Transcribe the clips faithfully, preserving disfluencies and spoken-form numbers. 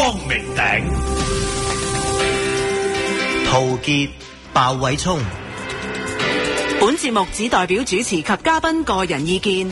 光明頂， 陶傑、鮑偉聰。 本節目只代表主持及嘉賓個人意見。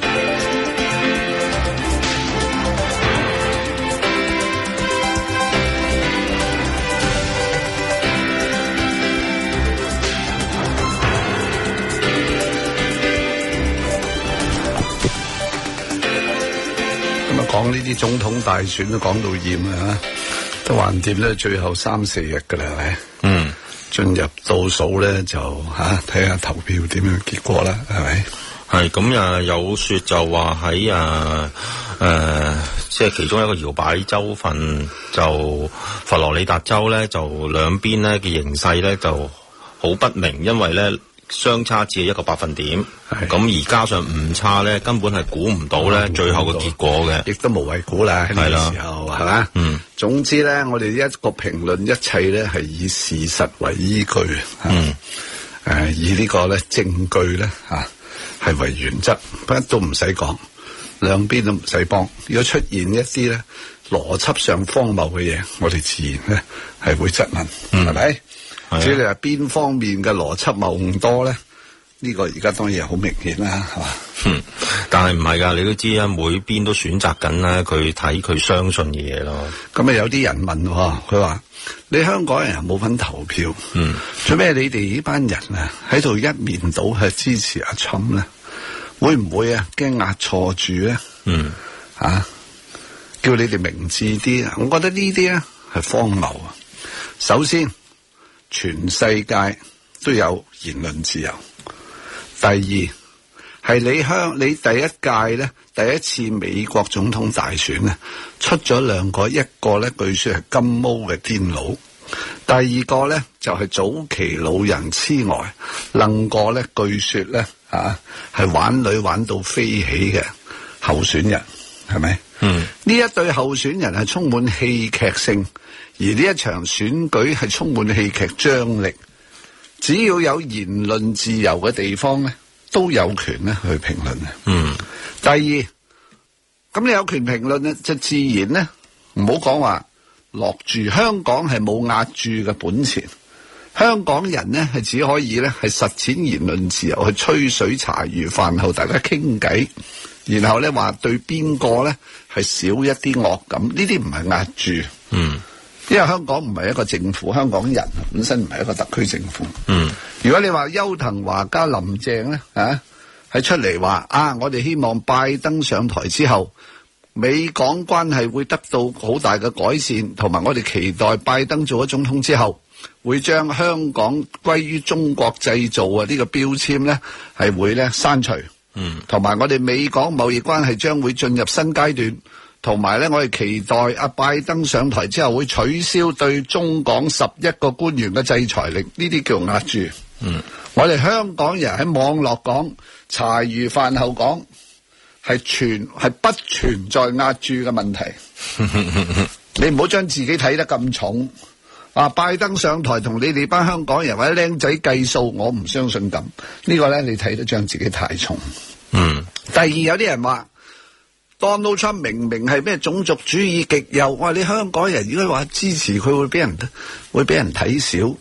講呢啲總統大選都講到厭啊，都橫掂咧，最後三四日噶啦，係咪？嗯，進入倒數咧就吓睇下投票點樣結果啦，係咪？ 係咁啊，有說就話喺啊誒，即係其中一個搖擺州份就佛羅里達州咧，就兩邊咧嘅形勢咧就好不明，因為咧相差只係一個百分點，咁而加上誤差咧，根本係估唔到咧最後嘅結果嘅， 亦都無謂估啦。係啦，時候係嘛，嗯，總之咧，我哋一個評論一切咧係以事實為依據，嗯，誒、呃，以呢個咧證據咧吓係為原則，乜都唔使講，兩邊都唔使幫。如果出現一啲咧邏輯上荒謬嘅嘢，我哋自然咧係會質問，係、嗯、咪？至於你話邊方面嘅邏輯謬誤多咧？呢、這個而家當然係好明顯啦，係嘛？ 嗯，但係唔係噶，你都知啊，每邊都選擇緊啦，佢睇佢相信嘅嘢咯。咁啊，有啲人問佢話：你香港人又冇份投票，嗯，做咩你哋呢班人啊喺度一面倒係支持阿侵咧？會唔會啊驚壓錯住咧？嗯，啊，叫你哋明智啲啊！我覺得呢啲咧係荒謬啊。首先，全世界都有言論自由。第二，係你香你第一屆咧，第一次美國總統大選咧，出咗兩個，一個咧據說係金毛嘅癲佬，第二個咧就係、是、早期老人痴呆，另個咧據說咧啊係玩女玩到飛起嘅候選人，係咪？嗯，呢一對候選人係充滿戲劇性。而呢一場選舉係充滿戲劇張力，只要有言論自由嘅地方咧，都有權咧去評論嘅。嗯。第二，咁你有權評論咧，就自然咧唔好講話落注。香港係冇壓注嘅本錢，香港人咧係只可以咧係實踐言論自由，去吹水茶餘飯後大家傾偈，然後咧話對邊個咧係少一啲惡感，呢啲唔係壓注。嗯。因為香港唔係一個政府，香港人本身唔係一個特區政府。嗯，如果你話邱騰華加林鄭咧，啊，係出嚟話啊，我哋希望拜登上台之後，美港關係會得到好大嘅改善，同埋我哋期待拜登做咗總統之後，會將香港歸於中國製造啊呢個標籤咧，係會咧刪除。嗯，同埋我哋美港貿易關係將會進入新階段。同埋咧，我哋期待阿拜登上台之後會取消對中港十一個官員嘅制裁令，呢啲叫壓注。嗯，我哋香港人喺網絡講，茶餘飯後講，係存係不存在壓注嘅問題。你唔好將自己睇得咁重。啊，拜登上台同你哋班香港人或者僆仔計數，我唔相信咁。呢個咧，你睇得將自己太重。嗯。第二，有啲人話Donald Trump 明明係咩種族主義極右，我話你香港人如果話支持佢，會俾人會俾人睇小。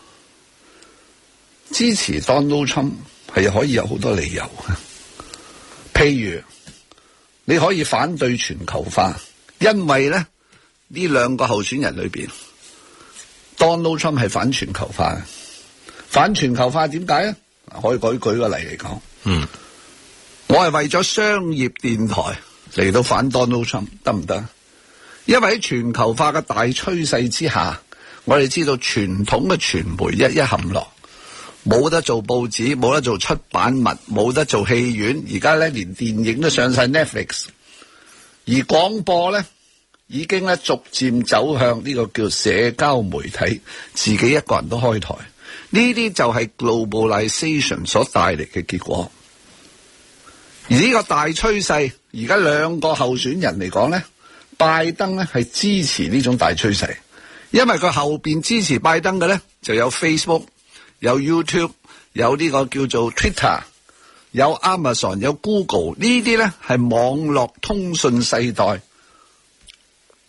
支持 Donald Trump 係可以有好多理由嘅，譬如你可以反對全球化，因為咧呢兩個候選人裏邊 Donald Trump 係反全球化嘅。反全球化點解咧？可以舉舉個例嚟講，嗯，我係為咗商業電台嚟到反 Donald Trump 得唔得？因為喺全球化嘅大趨勢之下，我哋知道傳統嘅傳媒一一陷落，冇得做報紙，冇得做出版物，冇得做戲院，而家咧連電影都上晒 Netflix， 而廣播咧已經咧逐漸走向呢個叫社交媒體，自己一個人都開台，呢啲就係 globalization 所帶嚟嘅結果。而呢個大趨勢，而家兩個候選人嚟講咧，拜登咧係支持呢種大趨勢，因為佢後邊支持拜登嘅咧就有 Facebook、有 YouTube、有呢個叫做 Twitter、有 Amazon、有 Google， 呢啲咧係網絡通訊世代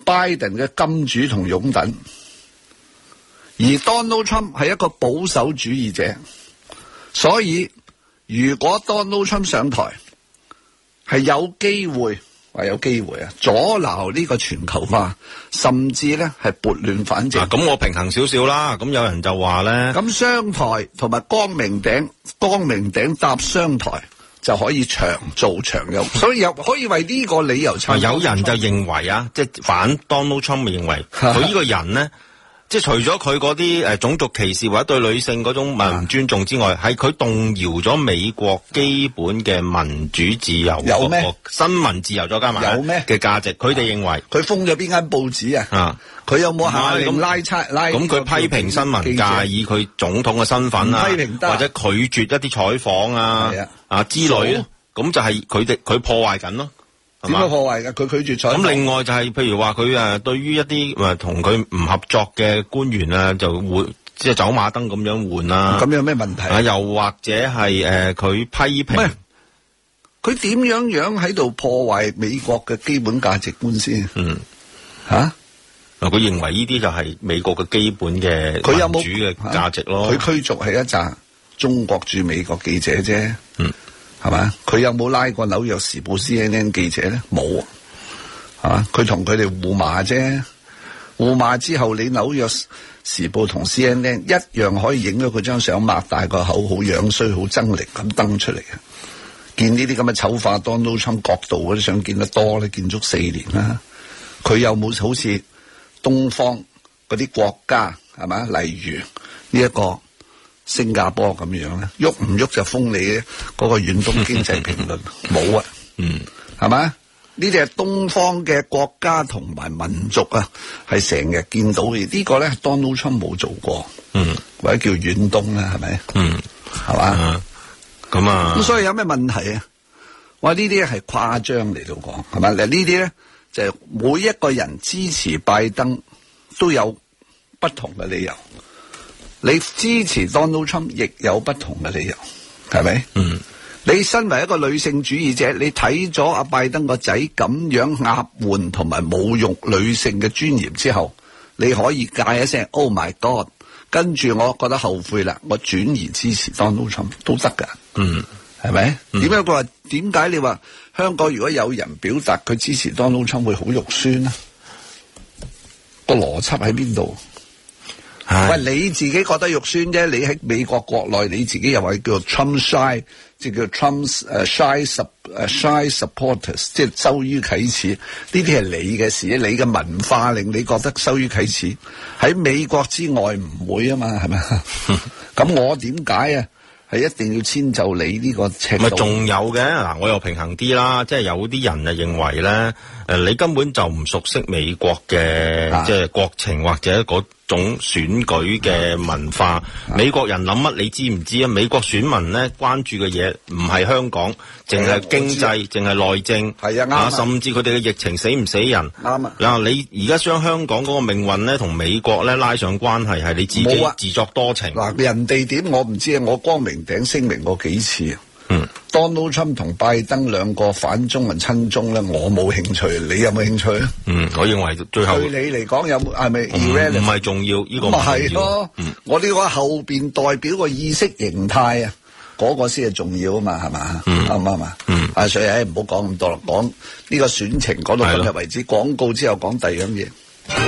拜登嘅金主同擁躉，而 Donald Trump 係一個保守主義者，所以如果 Donald Trump 上台，係有機會話有機會啊，阻撓呢個全球化，甚至咧係撥亂反正。 咁、啊、我平衡少少啦，咁有人就話咧， 咁商台同埋光明頂，光明頂搭商台。就可以長做長有，所以又可以為呢個理由撐。 有人就認為啊，即係反 Donald Trump 認為佢呢個人咧，即係除咗佢嗰啲誒種族歧視或者對女性嗰種唔尊重之外，係佢動搖咗美國基本嘅民主自由， 有咩新聞自由再加埋有咩嘅價值？佢哋認為佢封咗邊間報紙啊？啊，佢有冇下令拉差拉？咁佢批評新聞界以佢總統嘅身份啊，或者拒絕一啲採訪啊。啊之類啊，咁就係佢哋佢破壞緊咯，係嘛？ 點樣破壞㗎？佢拒絕採訪。 咁另外就係、是、譬如話佢誒對於一啲誒同佢唔合作嘅官員啊，就換即係走馬燈咁樣換啊。 咁有咩問題？ 啊，又或者係誒佢批評， 佢點樣樣喺度破壞美國嘅基本價值觀先？嗯，吓、啊？ 嗱，佢認為呢啲就係美國嘅基本嘅民主嘅價值咯。 佢驅逐係一紮中國駐美國記者啫，嗯，係嘛？佢有冇拉過紐約時報 C N N 記者咧？冇，係嘛？佢同佢哋互罵啫，互罵之後，你紐約時報同 C N N 一樣可以影咗佢張相，擘大個口，好樣衰，好猙獰咁登出嚟嘅。見呢啲咁嘅醜化 Donald Trump 角度嗰啲相見得多咧，見足四年啦。佢有冇好似東方嗰啲國家係嘛？例如呢一個新加坡咁樣咧，喐唔喐就封你嗰個遠東經濟評論，冇啊，嗯，係嘛？呢啲係東方嘅國家同埋民族啊，係成日見到嘅。呢個咧 Donald Trump 冇做過，嗯，或者叫遠東啦，係咪？嗯，係嘛？咁啊，咁所以有咩問題啊？我話呢啲係誇張嚟到講，係咪？嗱，呢啲咧就係每一個人支持拜登都有不同嘅理由。你支持 Donald Trump 亦有不同嘅理由，係咪？嗯，你身為一個女性主義者，你睇咗阿拜登個仔咁樣壓換同埋侮辱女性嘅尊嚴之後，你可以嗌一聲 Oh my God， 跟住我覺得後悔啦，我轉而支持 Donald Trump 都得噶。嗯，係咪？點解佢話？點解你話香港如果有人表達佢支持 Donald Trump 會好肉酸呢？個邏輯喺邊度？喂，你自己覺得肉酸啫，你喺美國國內你自己又話叫做 Trump shy， 即叫 Trump 誒 shy sub 誒 shy supporters， 即係羞於啟齒，呢啲係你嘅事，你嘅文化令你覺得羞於啟齒，喺美國之外唔會啊嘛，係咪？咁我點解啊？係一定要遷就你呢個尺度？咪仲有嘅嗱，我又平衡啲啦，即係有啲人啊認為咧，誒，你根本就唔熟悉美國嘅、啊、即係國情或者嗰種選舉嘅文化，啊、美國人諗乜你知唔知啊？美國選民咧關注嘅嘢唔係香港，淨係經濟，淨係內政，係啊，啱啊，甚至佢哋嘅疫情死唔死人，啱啊。嗱，你而家將香港嗰個命運咧同美國咧拉上關係，係你自己自作多情。 嗱、啊，人哋點我唔知啊，我光明頂聲明過幾次啊。嗯 ，Donald Trump 同拜登兩個反中文親中咧，我冇興趣，你有冇興趣啊？嗯， 我認為最後對你嚟講有冇係咪 irrelevant？唔係重要，呢、這個唔係咯。嗯，我呢個後邊代表個意識形態啊，嗰、那個先係重要啊嘛，係嘛？嗯，啱唔啱啊？嗯，啊，所以誒唔好講咁多啦，講呢個選情講到今日為止，廣告之後講第二樣嘢。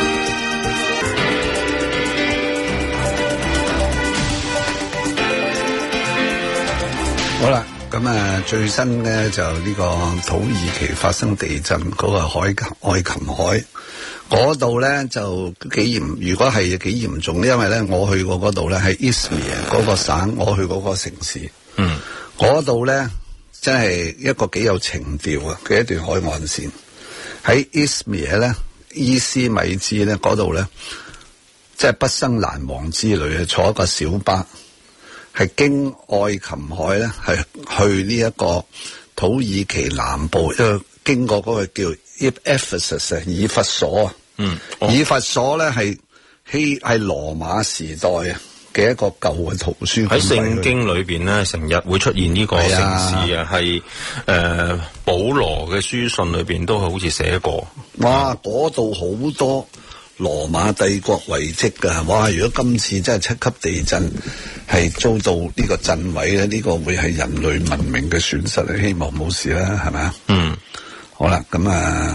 好啦，咁啊最新咧就呢個土耳其發生地震嗰個海愛琴海嗰度咧就幾嚴，如果係幾嚴重，因為咧我去過嗰度咧係伊斯米爾嗰個省，我去嗰個城市，嗯，嗰度咧真係一個幾有情調啊嘅一段海岸線。喺伊斯米爾咧，伊斯米茲咧嗰度咧，即係畢生難忘之旅啊！坐一個小巴。係經愛琴海咧，係去呢一個土耳其南部，因為經過嗰個叫 Ephesus 以弗所啊。嗯，哦、以弗所咧係希係羅馬時代啊嘅一個舊嘅圖書館。 喺聖經裏邊咧，成日會出現呢個城市啊，係誒保羅嘅書信裏邊都好似寫過。 哇！嗰度好多羅馬帝國遺跡㗎。哇！如果今次真係七級地震係遭到呢個震毀咧，呢、呢個會係人類文明嘅損失啊！希望冇事啦，係咪？嗯。好啦，咁啊，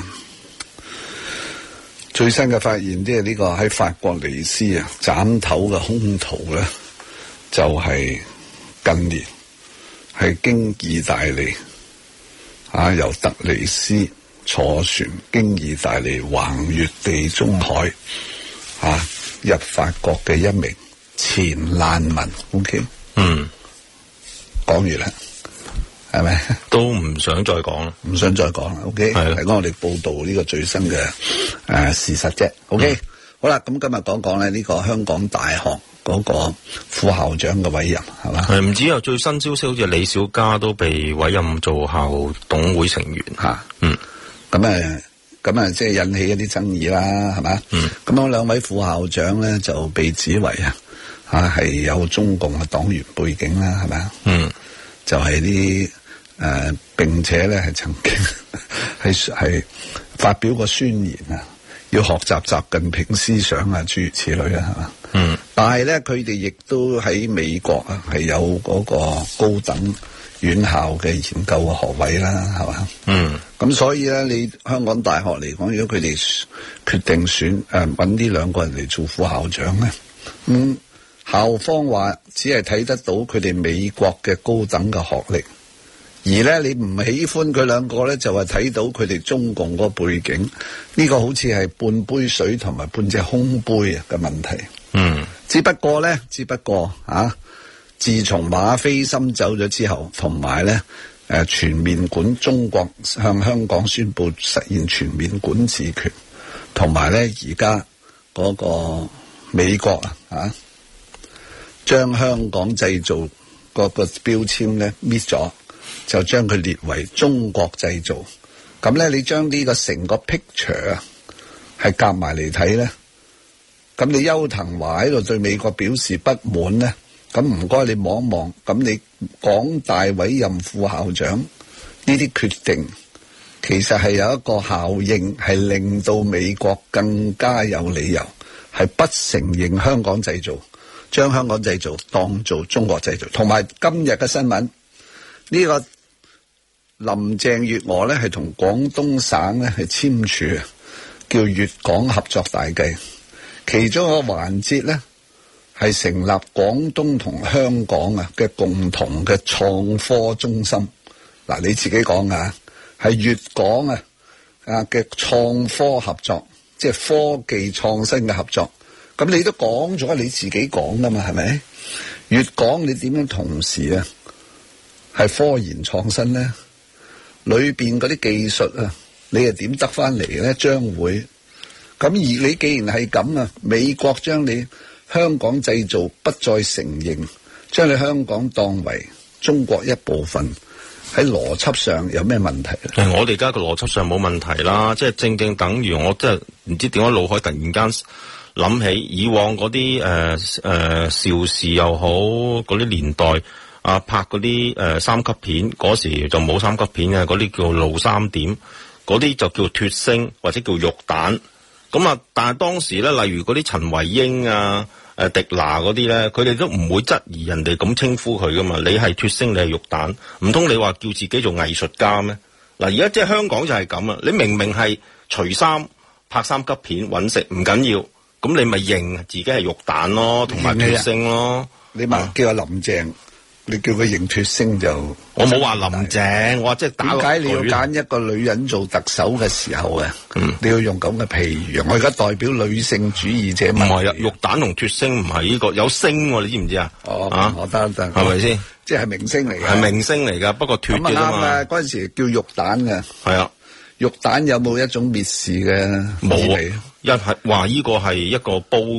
最新嘅發現即係呢個喺法國尼斯啊斬頭嘅兇徒咧，就係、是、近年係經意大利啊，由特尼斯坐船經意大利橫越地中海啊入法國嘅一名前難民。OK， 嗯，講完啦。係咪都唔想再講啦？ 唔想再講啦。OK，係講我哋報道呢個最新嘅誒、呃、事實啫。OK，、嗯、好啦，咁今日講講咧呢個香港大學嗰個副校長嘅委任係嘛？ 係唔止有最新消息，好似李小加都被委任做校董會成員吓、啊。嗯， 咁誒，咁啊，即係引起一啲爭議啦，係嘛？嗯，咁樣兩位副校長咧就被指為啊吓係有中共嘅黨員背景啦，係咪？嗯，就係啲。誒、呃，並且咧係曾經係係發表過宣言啊，要學習習近平思想啊，諸如此類啊，係嘛？嗯。但係咧，佢哋亦都喺美國啊，係有嗰個高等院校嘅研究嘅學位啦，係嘛？嗯。咁所以咧，你香港大學嚟講，如果佢哋決定選誒揾呢兩個人嚟做副校長咧，咁、嗯、校方話只係睇得到佢哋美國嘅高等嘅學歷。而咧，你唔喜歡佢兩個咧，就係睇到佢哋中共嗰個背景，呢、這個好似係半杯水同埋半隻空杯啊嘅問題。嗯，只不過咧，只不過啊，自從馬斐森走咗之後，同埋咧誒全面管中國向香港宣布實現全面管治權，同埋咧而家嗰個美國啊啊，將香港製造嗰個標籤咧搣咗。就將佢列為中國製造，咁咧你將呢個成個 picture 啊，係夾埋嚟睇咧，咁你邱騰華喺度對美國表示不滿咧，咁唔該你望一望，咁你港大委任副校長呢啲決定，其實係有一個效應，係令到美國更加有理由係不承認香港製造，將香港製造當做中國製造，同埋今日嘅新聞。呢個林鄭月娥咧係同廣東省咧係簽署叫粵港合作大計，其中一個環節咧係成立廣東同香港啊嘅共同嘅創科中心。嗱，你自己講啊，係粵港啊啊嘅創科合作，即係科技創新嘅合作。咁你都講咗，你自己講噶嘛，係咪？粵港你點樣同時啊？係科研創新咧，裏邊嗰啲技術啊，你又點得翻嚟咧？將會咁而你既然係咁啊，美國將你香港製造不再承認，將你香港當為中國一部分，喺邏輯上有咩問題咧？ 我哋而家個邏輯上冇問題啦，即係正正等於我即係唔知點解腦海突然間諗起以往嗰啲誒誒邵氏又好嗰啲年代。啊！拍嗰啲誒三級片嗰時就冇三級片嘅，嗰啲叫露三點，嗰啲就叫脫星或者叫肉彈。咁啊，但係當時咧，例如嗰啲陳維英啊、誒迪娜嗰啲咧，佢哋都唔會質疑人哋咁稱呼佢噶嘛。你係脫星，你係肉彈，唔通你話叫自己做藝術家咩？嗱，而家即係香港就係咁啊！你明明係除衫拍三級片揾食唔緊要，咁你咪認自己係肉彈咯，同埋脫星咯。 你咪叫阿林鄭。你叫佢認脫星就， 我冇話林鄭，我話即係打落去。 點解你要揀一個女人做特首嘅時候啊？嗯，你要用咁嘅譬喻。我而家代表女性主義者。唔係啊， 肉彈同脫星唔係呢個有星、啊，你知唔知啊？ 哦，啊，我得得， 係咪先？ 即係明星嚟嘅， 係明星嚟噶，不過脫嘅啫嘛。啱啊， 嗰陣時叫肉彈嘅。 係啊， 肉彈有冇一種蔑視嘅？ 冇啊，一係話呢個係一個煲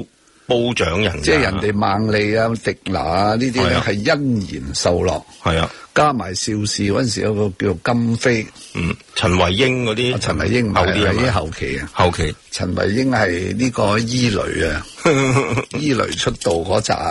褒獎人， 即係人哋孟莉啊、迪娜啊呢啲咧係欣然受落， 係啊， 加埋邵氏嗰陣時有個叫金飛， 嗯，陳慧英嗰啲， 陳慧英唔係啲係啲後期啊， 後期， 陳慧英係呢個伊蕾啊，伊蕾出道嗰扎，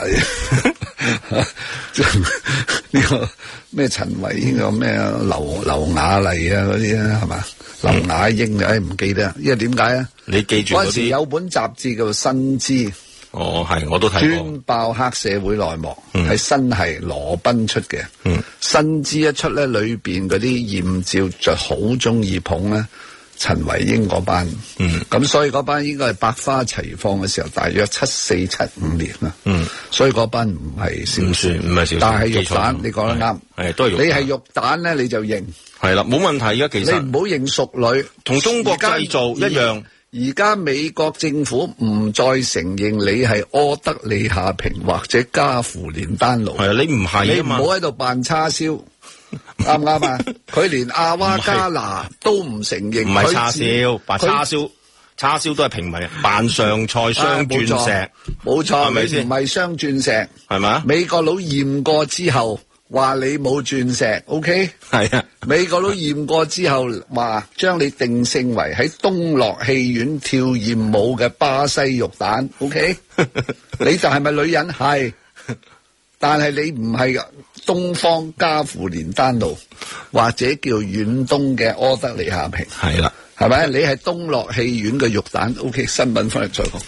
呢個咩陳慧英個咩劉劉雅麗啊嗰啲啊係嘛？劉雅英誒唔記得，因為點解啊？ 你記住嗰啲。 嗰時有本雜誌叫做《新知》， 哦係，我都睇過。 專爆黑社會內幕，係、嗯、新係羅賓出嘅。 嗯， 新知一出咧，裏邊嗰啲豔照就好中意捧咧陳慧英嗰班。嗯，咁所以嗰班應該係百花齊放嘅時候，大約七四七五年啦。嗯，所以嗰班唔係小說，唔係小說，但係肉蛋，你講得啱。係都係肉蛋。你係肉蛋咧，你就認。係啦，冇問題嘅。其實你唔好認淑女，同中國製造一樣。而家美國政府唔再承認你係柯德莉夏萍或者加芙蓮丹奴。係啊，你唔係，你唔好喺度扮叉燒，啱唔啱啊？佢連阿娃加拿都唔承認。唔係叉燒，扮叉燒，叉燒都係平民，扮上菜雙鑽石，冇錯，係咪先？唔係雙鑽石，係咪啊？美國佬驗過之後。話你冇鑽石 ，OK？係啊，美國佬驗過之後，話將你定性為喺東樂戲院跳艷舞嘅巴西肉蛋 ，OK？ 你就係咪女人？係，但係你唔係東方加芙蓮丹奴，或者叫遠東嘅柯德莉夏萍，係啦，係咪？你係東樂戲院嘅肉蛋 ，OK？ 新聞翻嚟再講。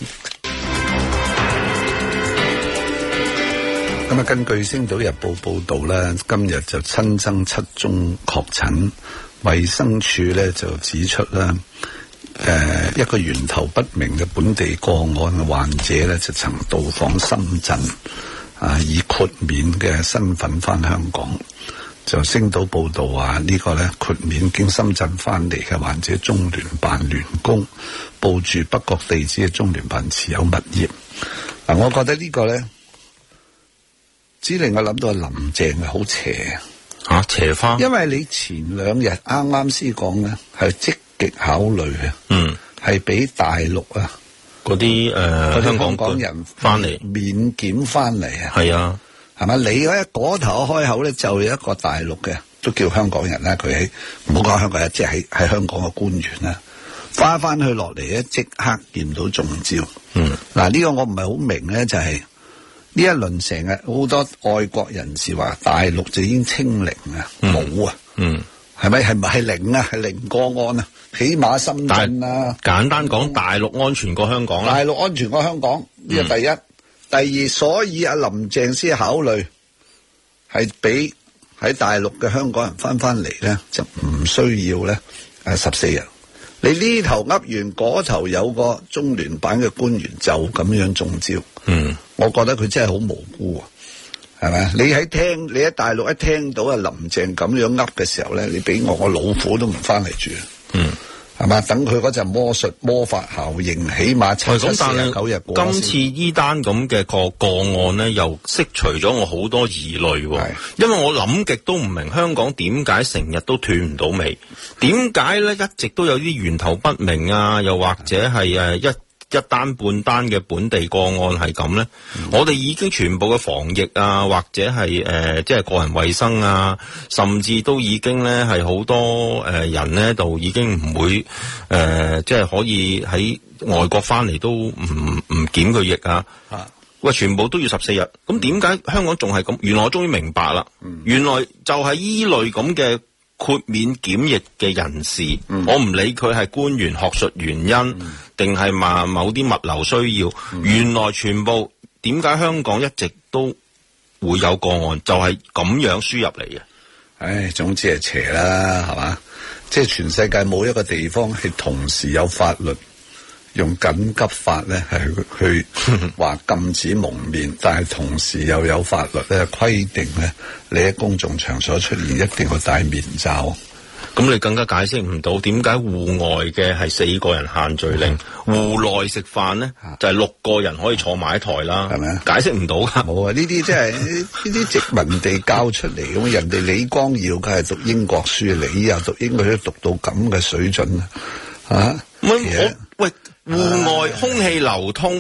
咁啊，根據《星島日報》報道咧，今日就新增七宗確診，衛生署咧就指出啦，誒，一個源頭不明嘅本地個案嘅患者咧，就曾到訪深圳，啊，以豁免嘅身份翻香港。就《星島》報道話，呢個咧豁免經深圳翻嚟嘅患者，中聯辦聯工，報住北角地址嘅中聯辦持有物業。嗱，我覺得呢個咧。只令我諗到林鄭係好邪啊，邪花，因為你前兩日啱啱先講咧，係積極考慮嘅，嗯，係俾大陸啊嗰啲誒香港人翻嚟免檢翻嚟啊，係啊，係咪？你咧嗰頭開口咧，就有一個大陸嘅，都叫香港人啦，佢喺唔好講香港人，即係喺喺香港嘅官員啦，翻翻去落嚟咧，即刻驗到中招，嗯，嗱呢個我唔係好明咧，就係。呢一輪成日好多外國人士話大陸就已經清零啊，冇、嗯、啊，嗯，係咪係咪係零啊？係零個案啊，起碼深圳啊。簡單講，大陸安全過香港啦。大陸安全過香港呢個、嗯、第一，第二，所以阿林鄭先考慮係俾喺大陸嘅香港人翻翻嚟咧，就唔需要咧誒十四日。你呢頭噏完，嗰頭有個中聯辦嘅官員就咁樣中招。嗯，我覺得佢真係好無辜啊，係咪？你喺聽，你喺大陸一聽到阿林鄭咁樣噏嘅時候咧，你俾我我老虎都唔翻嚟住。嗯，係嘛？等佢嗰陣魔術魔法效應，起碼七七四十九日過先。今次呢單咁嘅個個案咧，又釋除咗我好多疑慮。係，因為我諗極都唔明香港點解成日都斷唔到尾，點解咧一直都有啲源頭不明啊，又或者係誒一。一單半單嘅本地個案係咁咧，嗯、我哋已經全部嘅防疫啊，或者係誒、呃、即係個人衛生啊，甚至都已經咧係好多誒、呃、人咧度已經唔會誒、呃、即係可以喺外國翻嚟都唔唔檢佢疫啊，喂，全部都要十四日，咁點解香港仲係咁？原來我終於明白啦，嗯、原來就係依類咁嘅豁免檢疫嘅人士，嗯、我唔理佢係官員學術原因。嗯定係話某啲物流需要，嗯、原來全部點解香港一直都會有個案，就係、是、咁樣輸入嚟嘅。唉，總之係邪啦，係嘛？即係全世界冇一個地方係同時有法律用緊急法咧，係去話禁止蒙面，但係同時又有法律咧規定咧，你喺公眾場所出現一定要戴面罩。咁你更加解釋唔到點解戶外嘅係四個人限聚令，戶內食飯咧就係六個人可以坐埋一台啦，係咪啊？解釋唔到噶。冇啊！呢啲即係呢啲殖民地教出嚟咁，人哋李光耀梗係讀英國書，你又讀英國都讀到咁嘅水準啊！嚇，我喂，戶外空氣流通。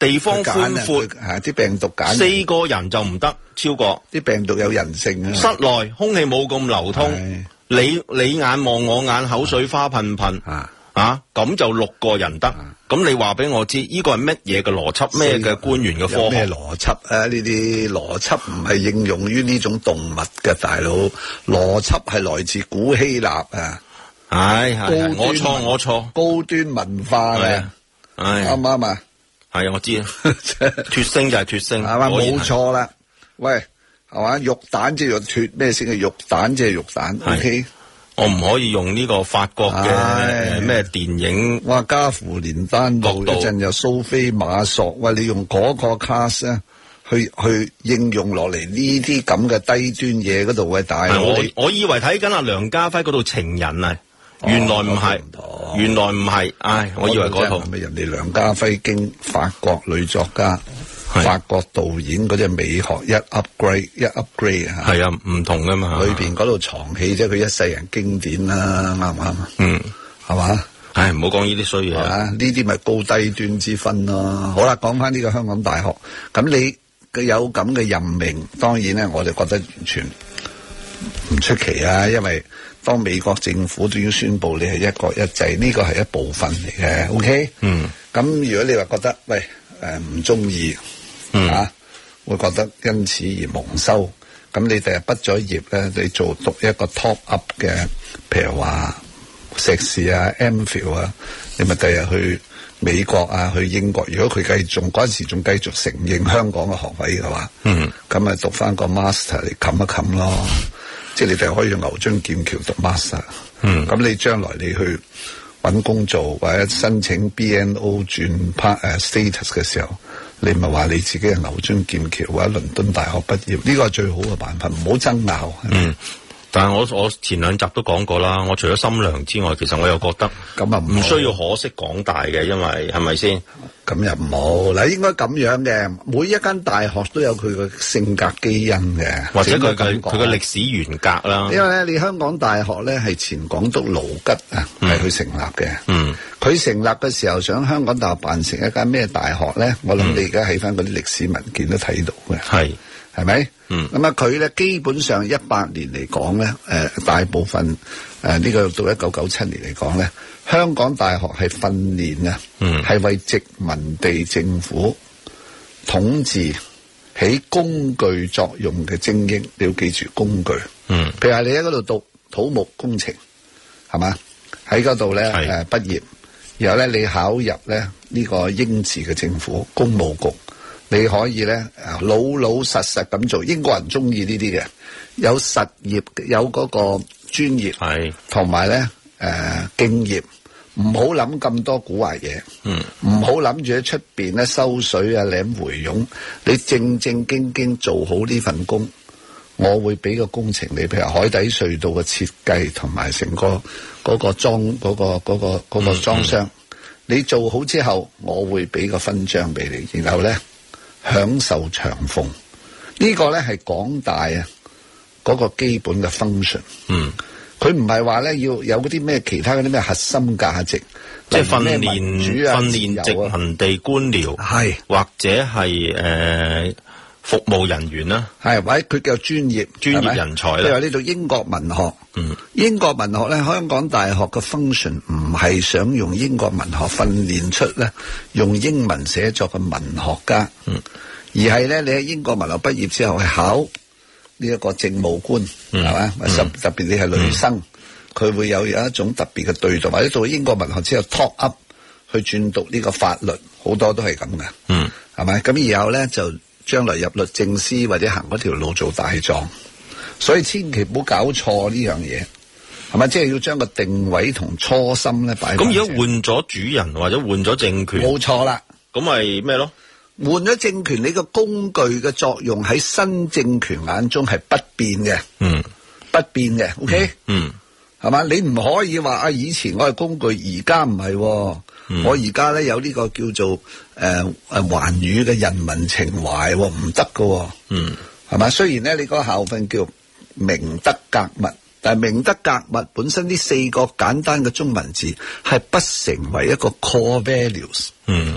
地方寬闊， 係啲病毒揀四個人就唔得超過， 啲病毒有人性啊。 室內空氣冇咁流通，你你眼望我眼，口水花噴噴啊啊，咁就六個人得。咁你話俾我知，呢個係乜嘢嘅邏輯？咩嘅官員嘅科學？ 咩邏輯啊？呢啲邏輯唔係應用於呢種動物嘅，大佬。邏輯係來自古希臘啊。 係係，我錯我錯， 高端文化嘅，啱唔啱啊？ 係啊，我知啊，脫星就係脫星， 係嘛？冇錯啦。喂，係嘛？肉蛋即係脫咩星嘅？肉蛋即係肉蛋。O K， 我唔可以用呢個法國嘅咩電影。 哇，加芙連丹奴一陣又蘇菲瑪索，喂，你用嗰個 cast 咧，去去應用落嚟呢啲咁嘅低端嘢嗰度嘅大佬。 我我以為睇緊阿梁家輝嗰度情人啊。原來唔係，原來唔係，唉，我以為嗰套咪人哋梁家輝經法國女作家、法國導演嗰隻美學一 upgrade 一 upgrade 吓， 係啊，唔同噶嘛， 裏邊嗰度藏起啫，佢一世人經典啦，啱唔啱？嗯，係嘛？ 唉，唔好講呢啲衰嘢啊，呢啲咪高低端之分咯。好啦，講翻呢個香港大學，咁你佢有咁嘅任命，當然咧，我哋覺得完全唔出奇啊，因為當美國政府都要宣布你係一國一制，呢個係一部分嚟嘅 ，OK？嗯。咁如果你話覺得喂誒唔中意，嗯啊，會覺得因此而蒙羞，咁你第日畢咗業咧，你做讀一個 top up 嘅，譬如話碩士啊、MPhil 啊，你咪第日去美國啊、去英國，如果佢繼續嗰陣時仲繼續承認香港嘅學位嘅話，嗯，咁咪讀翻個 master 嚟冚一冚咯。即係你哋可以用牛津劍橋讀 master，嗯，咁你將來你去揾工做或者申請 B N O 轉 part 誒 status 嘅時候，你咪話你自己係牛津劍橋或者倫敦大學畢業，呢個係最好嘅辦法，唔好爭拗。 嗯，但係我我前兩集都講過啦，我除咗心涼之外，其實我又覺得咁啊唔需要可惜港大嘅，因為係咪先？ 咁又唔好嗱，應該咁樣嘅。每一間大學都有佢嘅性格基因嘅， 或者佢嘅佢嘅歷史沿革啦。 因為咧，你香港大學咧係前港督盧吉啊，係佢成立嘅。嗯，佢成立嘅時候想香港大學辦成一間咩大學咧？我諗你而家喺翻嗰啲歷史文件都睇到嘅。係係咪？嗯。咁啊，佢咧基本上一百年嚟講咧，誒，大部分誒呢個到一九九七年嚟講咧。香港大學係訓練啊，係、嗯、為殖民地政府統治起工具作用嘅精英。你要記住工具。嗯，譬如話你喺嗰度讀土木工程，係嘛？喺嗰度咧誒畢業，然後咧你考入咧呢個英治嘅政府公務局，你可以咧老老實實咁做。英國人中意呢啲嘅，有實業，有嗰個專業，係同埋咧。誒、呃，敬業，唔好諗咁多古惑嘢，嗯，唔好諗住喺出邊咧收水啊、領回傭，你正正經經做好呢份工，我會俾個工程你，譬如海底隧道嘅設計同埋成個嗰個裝嗰個嗰個嗰個裝箱，你做好之後，我會俾個勳章俾你，然後咧享受長俸，呢個咧係港大啊嗰個基本嘅 function，嗯。佢唔係話咧要有嗰啲咩其他嗰啲咩核心價值， 即係訓練訓練殖民地官僚，係或者係誒、呃、服務人員啦， 係或者佢叫專業專業人才啦。 譬如呢度英國文學，嗯，英國文學咧，香港大學嘅 function 唔係想用英國文學訓練出咧用英文寫作嘅文學家，嗯，而係咧你喺英國文學畢業之後去考。呢、這、一個政務官係嘛、嗯，特別你係女生，佢、嗯、會有有一種特別嘅對待，或者到英國文學之後 top up 去轉讀呢個法律，好多都係咁嘅，嗯，係咪？咁然後咧就將來入律政司或者行嗰條路做大狀，所以千祈唔好搞錯呢樣嘢，係咪？即係要將個定位同初心咧擺。咁如果換咗主人或者換咗政權， 冇錯啦，咁咪咩咯？ 換咗政權，你個工具嘅作用喺新政權眼中係不變嘅，嗯，不變嘅 ，OK，嗯，係嘛？你唔可以話啊，以前我係工具，而家唔係，我而家咧有呢個叫做誒誒寰宇嘅人民情懷，唔得噶，嗯，係嘛？雖然咧你嗰個校訓叫明德格物，但係明德格物本身呢四個簡單嘅中文字係不成為一個 core values，嗯。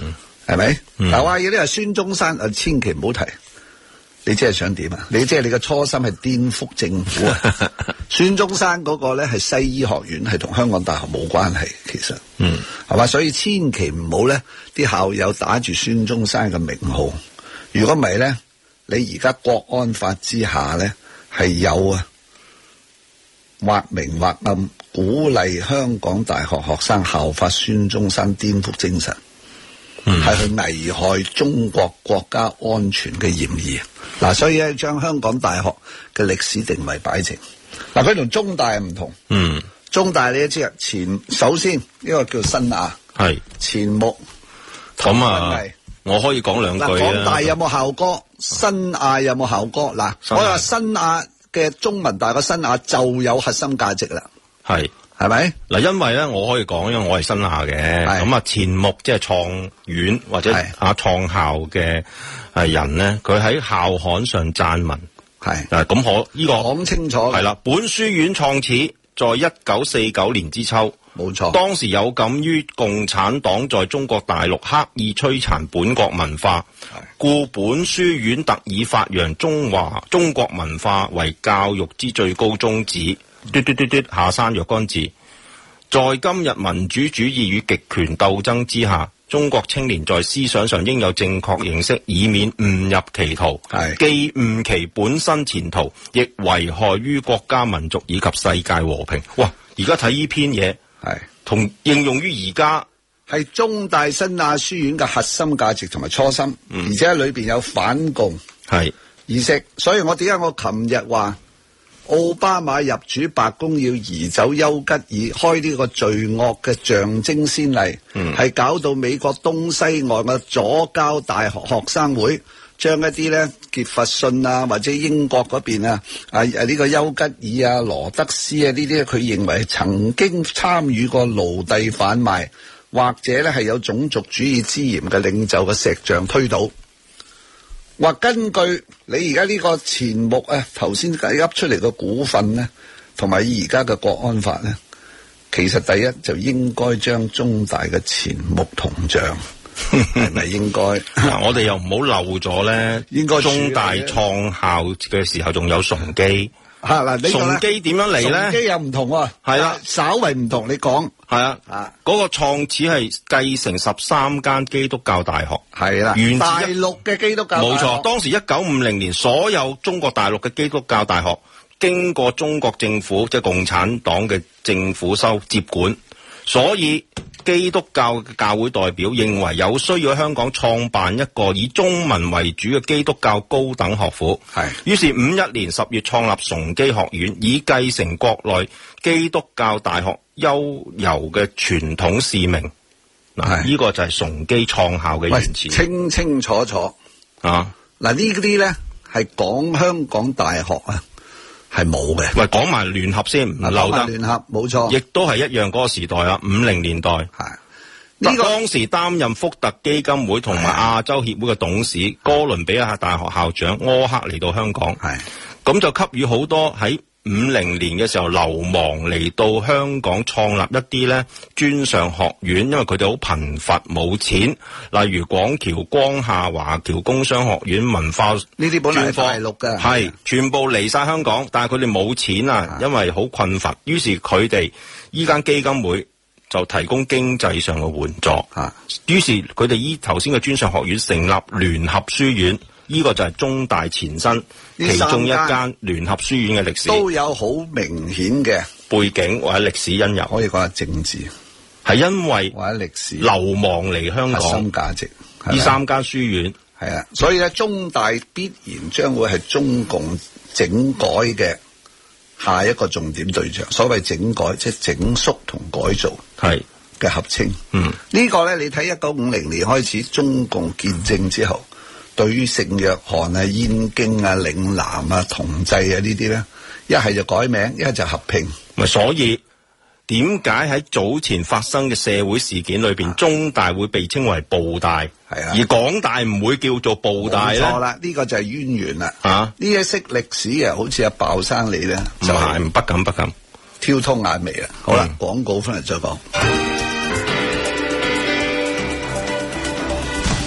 係咪？嗱，話要呢個孫中山啊，千祈唔好提。你即係想點啊？你即係你嘅初心係顛覆政府啊？孫中山嗰個咧係西醫學院，係同香港大學冇關係，其實，嗯，係嘛？所以千祈唔好咧，啲校友打住孫中山嘅名號。如果唔係咧，你而家國安法之下咧係有啊，或明或暗鼓勵香港大學學生效法孫中山顛覆精神。係去危害中國國家安全嘅嫌疑。嗱，所以咧將香港大學嘅歷史定位擺正。嗱，佢同中大唔同。嗯，中大你都知啊，前首先呢個叫新亞，係前目。 咁啊，我可以講兩句啊。 港大有冇校歌？新亞有冇校歌？嗱，我話新亞嘅中文大學新亞就有核心價值啦。係。係咪嗱？因為咧，我可以講，因為我係新亞嘅，咁啊前目即係創院或者啊創校嘅誒人咧，佢喺校刊上撰文係嗱，咁可呢個講清楚係啦。本書院創始在一九四九年之秋， 冇錯。 當時有感於共產黨在中國大陸刻意摧殘本國文化，故本書院特以發揚中華中國文化為教育之最高宗旨。嘟嘟嘟嘟下山若干字，在今日民主主義與極權鬥爭之下，中國青年在思想上應有正確認識，以免誤入歧途，既誤其本身前途，亦危害於國家民族以及世界和平。哇！而家睇呢篇嘢，係同應用於而家係中大新亞書院嘅核心價值同埋初心，嗯、而且裏邊有反共係意識，所以我點解我琴日話？奧巴馬入主白宮要移走丘吉爾，開呢個罪惡嘅象徵先例，係、嗯、搞到美國東西岸嘅左膠大學學生會，將一啲咧傑弗遜啊或者英國嗰邊啊啊呢、這個丘吉爾啊羅德斯啊呢啲，佢認為曾經參與過奴隸販賣或者咧係有種族主義之嫌嘅領袖嘅石像推倒。話根據你而家呢個前目啊，頭先計噏出嚟嘅股份咧，同埋而家嘅國安法咧，其實第一就應該將中大嘅前目銅像係咪應該？ 嗱，我哋又唔好漏咗咧，應該中大創校嘅時候仲有崇基。 吓嗱， 崇基點樣嚟咧？ 崇基又唔同喎，係啦，稍為唔同。你講係啊，啊，嗰個創始係繼承十三間基督教大學， 係啦， 源自大陸嘅基督教大學， 冇錯。當時一九五零年，所有中國大陸嘅基督教大學經過中國政府即係共產黨嘅政府收接管，所以基督教嘅教會代表認為有需要喺香港創辦一個以中文為主嘅基督教高等學府。係，於是五一年十月創立崇基學院，以繼承國內基督教大學悠悠嘅傳統使命。嗱，呢個就係崇基創校嘅原始， 清清楚楚啊！嗱，呢啲咧係講香港大學啊。係冇嘅， 喂，講埋聯合先，唔漏得。 聯合冇錯， 亦都係一樣嗰個時代啦，五零年代。係呢、這個當時擔任福特基金會同埋亞洲協會嘅董事，哥倫比亞大學校長柯克嚟到香港，係咁就給予好多喺五零年嘅時候流亡嚟到香港創立一啲咧專上學院，因為佢哋好貧乏冇錢，例如廣僑光夏華僑工商學院文化呢啲本嚟係大陸嘅， 係全部嚟晒香港，但係佢哋冇錢啊，因為好困乏，於是佢哋依間基金會就提供經濟上嘅援助，啊，於是佢哋依頭先嘅專上學院成立聯合書院。呢、這個就係中大前身其中一間聯合書院嘅歷史， 都有好明顯嘅背景或者歷史因由， 可以講係政治， 係因為或者歷史流亡嚟香港， 核心價值呢三間書院係啊，所以咧中大必然將會係中共整改嘅下一個重點對象。所謂整改，即係整肅同改造係嘅合稱。嗯，這個、呢個咧你睇一九五零年開始中共建政之後。對於聖約翰啊、燕京啊、嶺南啊、同濟啊呢啲咧，一係就改名，一係就合併。 咪所以點解喺早前發生嘅社會事件裏邊，中大會被稱為暴大，係啊，而港大唔會叫做暴大咧？ 錯啦，呢、這個就係淵源啦。啊，呢一識歷史啊，好似阿鮑生你咧，就係、是、 不敢不敢挑通眼眉啦。好啦，廣、嗯、告翻嚟再講。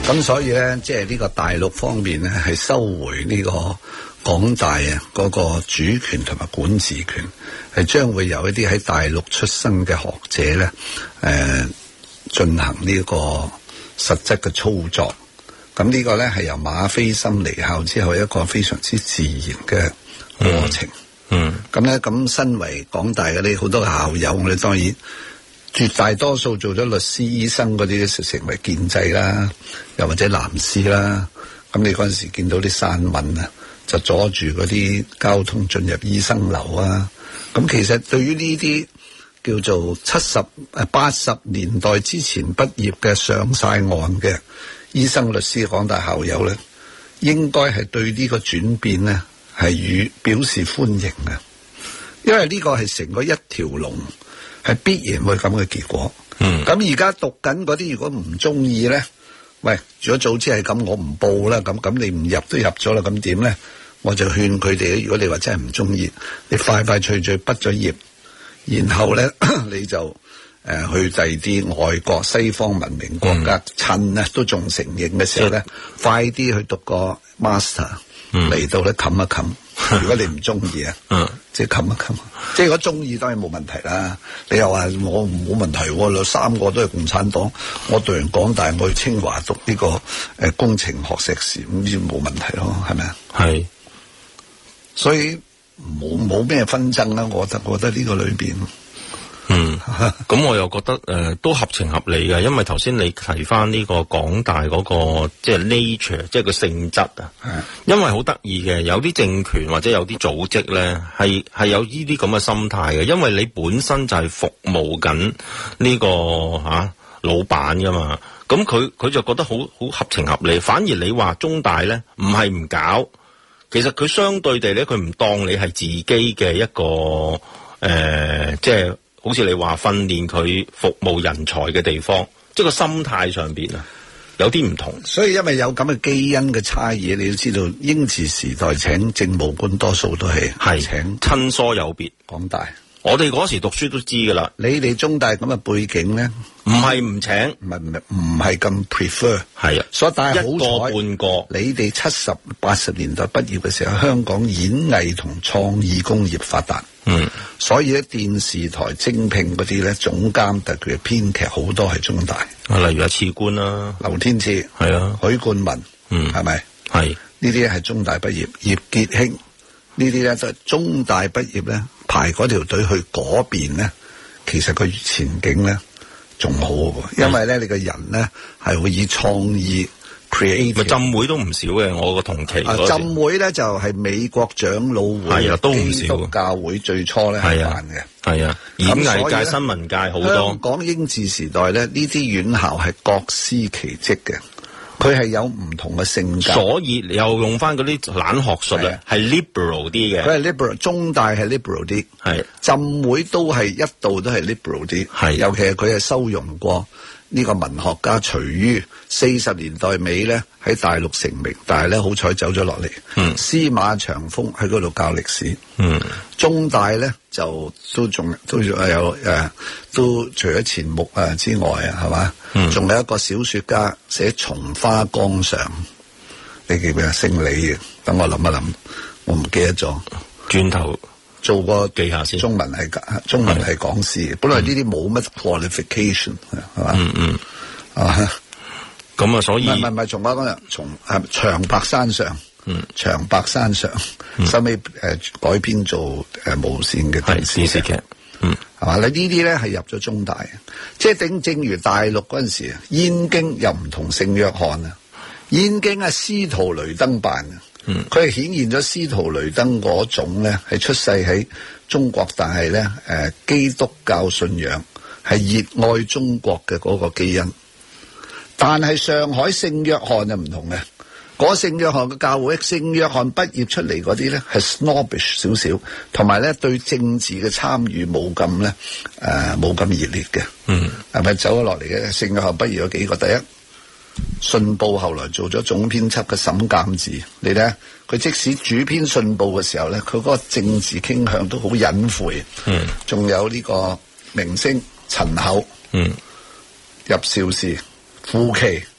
咁所以咧，即係呢個大陸方面咧，係收回呢個港大啊嗰個主權同埋管治權，係將會由一啲喺大陸出生嘅學者咧，誒、呃、進行呢個實質嘅操作。咁呢個咧係由馬斐森離校之後一個非常之自然嘅過程。嗯，咁咧咁身為港大嘅呢好多校友，我哋當然。絕大多數做咗律師、醫生嗰啲，就成為建制啦，又或者藍絲啦。咁你嗰陣時見到啲散民啊，就阻住嗰啲交通進入醫生樓啊。咁其實對於呢啲叫做七十誒八十年代之前畢業嘅上晒岸嘅醫生、律師、港大校友咧，應該係對呢個轉變咧係予表示歡迎嘅，因為呢個係成個一條龍。係必然會咁嘅結果。嗯，咁而家讀緊嗰啲，如果唔中意咧，喂，如果早知係咁，我唔報啦。咁咁你唔入都入咗啦，咁點咧？我就勸佢哋，如果你話真係唔中意，你快快脆脆畢咗業，然後咧你就誒、呃、去第二啲外國西方文明國家，嗯、趁咧都仲承認嘅時候咧，嗯、快啲去讀個 master 嚟、嗯、到咧冚一冚。如果你唔中意啊，嗯，即係冚一冚，即係如果中意當然冇問題啦。你又話我冇問題，兩三個都係共產黨，我讀完港大，我去清華讀呢個誒工程學碩士，咁先冇問題咯，係咪啊？係，所以冇冇咩紛爭啦。我覺得，我覺得呢個裏邊。嗯，咁我又覺得誒、呃、都合情合理嘅，因為頭先你提翻呢個港大嗰、那個即係 nature， 即係個性質啊。因為好得意嘅，有啲政權或者有啲組織咧，係係有呢啲咁嘅心態嘅，因為你本身就係服務緊呢、這個吓、啊、老闆噶嘛，咁佢佢就覺得好好合情合理。反而你話中大咧，唔係唔搞，其實佢相對地咧，佢唔當你係自己嘅一個誒、呃，即係。好似你話訓練佢服務人才嘅地方，即係個心態上邊啊，有啲唔同。所以因為有咁嘅基因嘅差異，你要知道英治時代請政務官多數都係係請親疏有別。港大，我哋嗰時讀書都知噶啦。你哋中大咁嘅背景咧，唔係唔請，唔係唔係唔係咁 prefer， 係啊。所以但係好彩，半個你哋七十八十年代畢業嘅時候，香港演藝同創意工業發達。嗯，所以咧電視台精聘嗰啲咧總監特別編劇好多係中大，例如阿次官啦、劉天賜係啊、許冠文，嗯，係咪？係呢啲係中大畢業，葉傑興呢啲咧就係中大畢業咧排嗰條隊去嗰邊咧，其實佢前景咧仲好嘅，因為咧你個人咧係會以創意。咪浸會都唔少嘅，我個同期嗰時。浸會咧就係美國長老會，係啊，都唔少。基督教會最初咧係辦嘅，係啊。演藝界、新聞界好多。香港英治時代咧，呢啲院校係各司其職嘅，佢係有唔同嘅性格。所以又用翻嗰啲懶學術咧，係 liberal 啲嘅。佢係 liberal， 中大係 liberal 啲，係浸會都係一度都係 liberal 啲，係。尤其係佢係收容過。呢個文學家徐於四十年代尾咧喺大陸成名，但係咧好彩走咗落嚟。嗯，司馬長風喺嗰度教歷史。嗯，中大咧就都仲都仲有誒，都除咗錢穆啊之外啊，係嘛？嗯，仲有一個小說家寫《松花江上》，你記唔記得？姓李嘅，等我諗一諗，我唔記得咗。轉頭。做過記下先，中文係中文係講師嘅，本來呢啲冇乜 qualification 係嘛？嗯嗯啊，咁啊，所以唔係唔係，松花江上，從係長白山上，嗯，長白山上，收尾誒改編做誒無線嘅電視劇，嗯，係嘛？你呢啲咧係入咗中大，即係正正如大陸嗰陣時啊，燕京又唔同聖約翰啊，燕京係司徒雷登辦啊。嗯，佢係顯現咗司徒雷登嗰種咧，係出世喺中國，但係咧誒基督教信仰係熱愛中國嘅嗰個基因。但係上海聖約翰就唔同嘅，嗰聖約翰嘅教會，聖約翰畢業出嚟嗰啲咧係 snobbish 少少，同埋咧對政治嘅參與冇咁咧誒冇咁熱烈嘅。嗯，係咪走咗落嚟嘅？聖約翰畢業有幾個？第一。信報後來做咗總編輯嘅沈鑒治，你睇佢即使主編信報嘅時候咧，佢嗰個政治傾向都好隱晦。嗯，仲有呢個明星陳厚，嗯，入邵氏，傅奇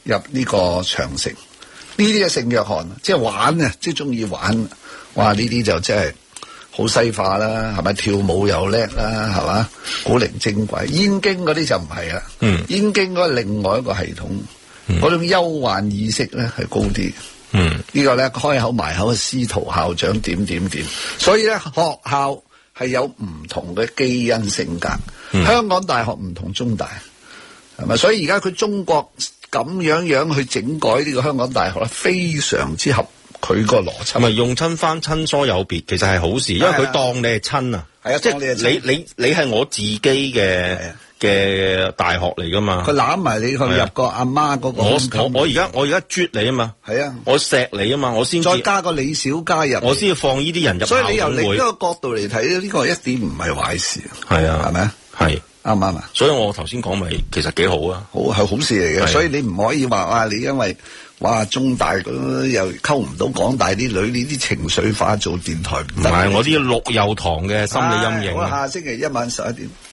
入呢個長城。呢啲嘅聖約翰，即係玩啊，即係中意玩。哇！呢啲就真係好西化啦，係咪？跳舞又叻啦，係嘛？古靈精怪。燕京嗰啲就唔係啦。嗯。燕京嗰係另外一個系統，嗰、嗯、種憂患意識咧係高啲。嗯。這個、呢個咧開口埋口嘅司徒校長點點點，所以咧學校係有唔同嘅基因性格。嗯、香港大學唔同中大，係咪？所以而家佢中國咁樣樣去整改呢個香港大學咧，非常之合佢個邏輯。 咪用親翻親疏有別，其實係好事，因為佢當你係親啊。係啊，即係你你你係我自己嘅嘅大學嚟噶嘛。佢攬埋你去入個阿媽嗰個。 我我我而家我而家啜你啊嘛。係啊，我錫你啊嘛，我先再加個李小加入， 我先要放呢啲人入校董會。 所以你由另一個角度嚟睇咧，呢個一點唔係壞事。 係啊， 係咪啊？ 係。 啱唔啱啊？ 所以我頭先講咪其實幾好啊， 好係好事嚟嘅。所以你唔可以話哇，你因為哇中大又溝唔到港大啲女，呢啲情緒化做電台唔得。 唔係我啲綠幼堂嘅心理陰影。 好啦，下星期一晚十一點。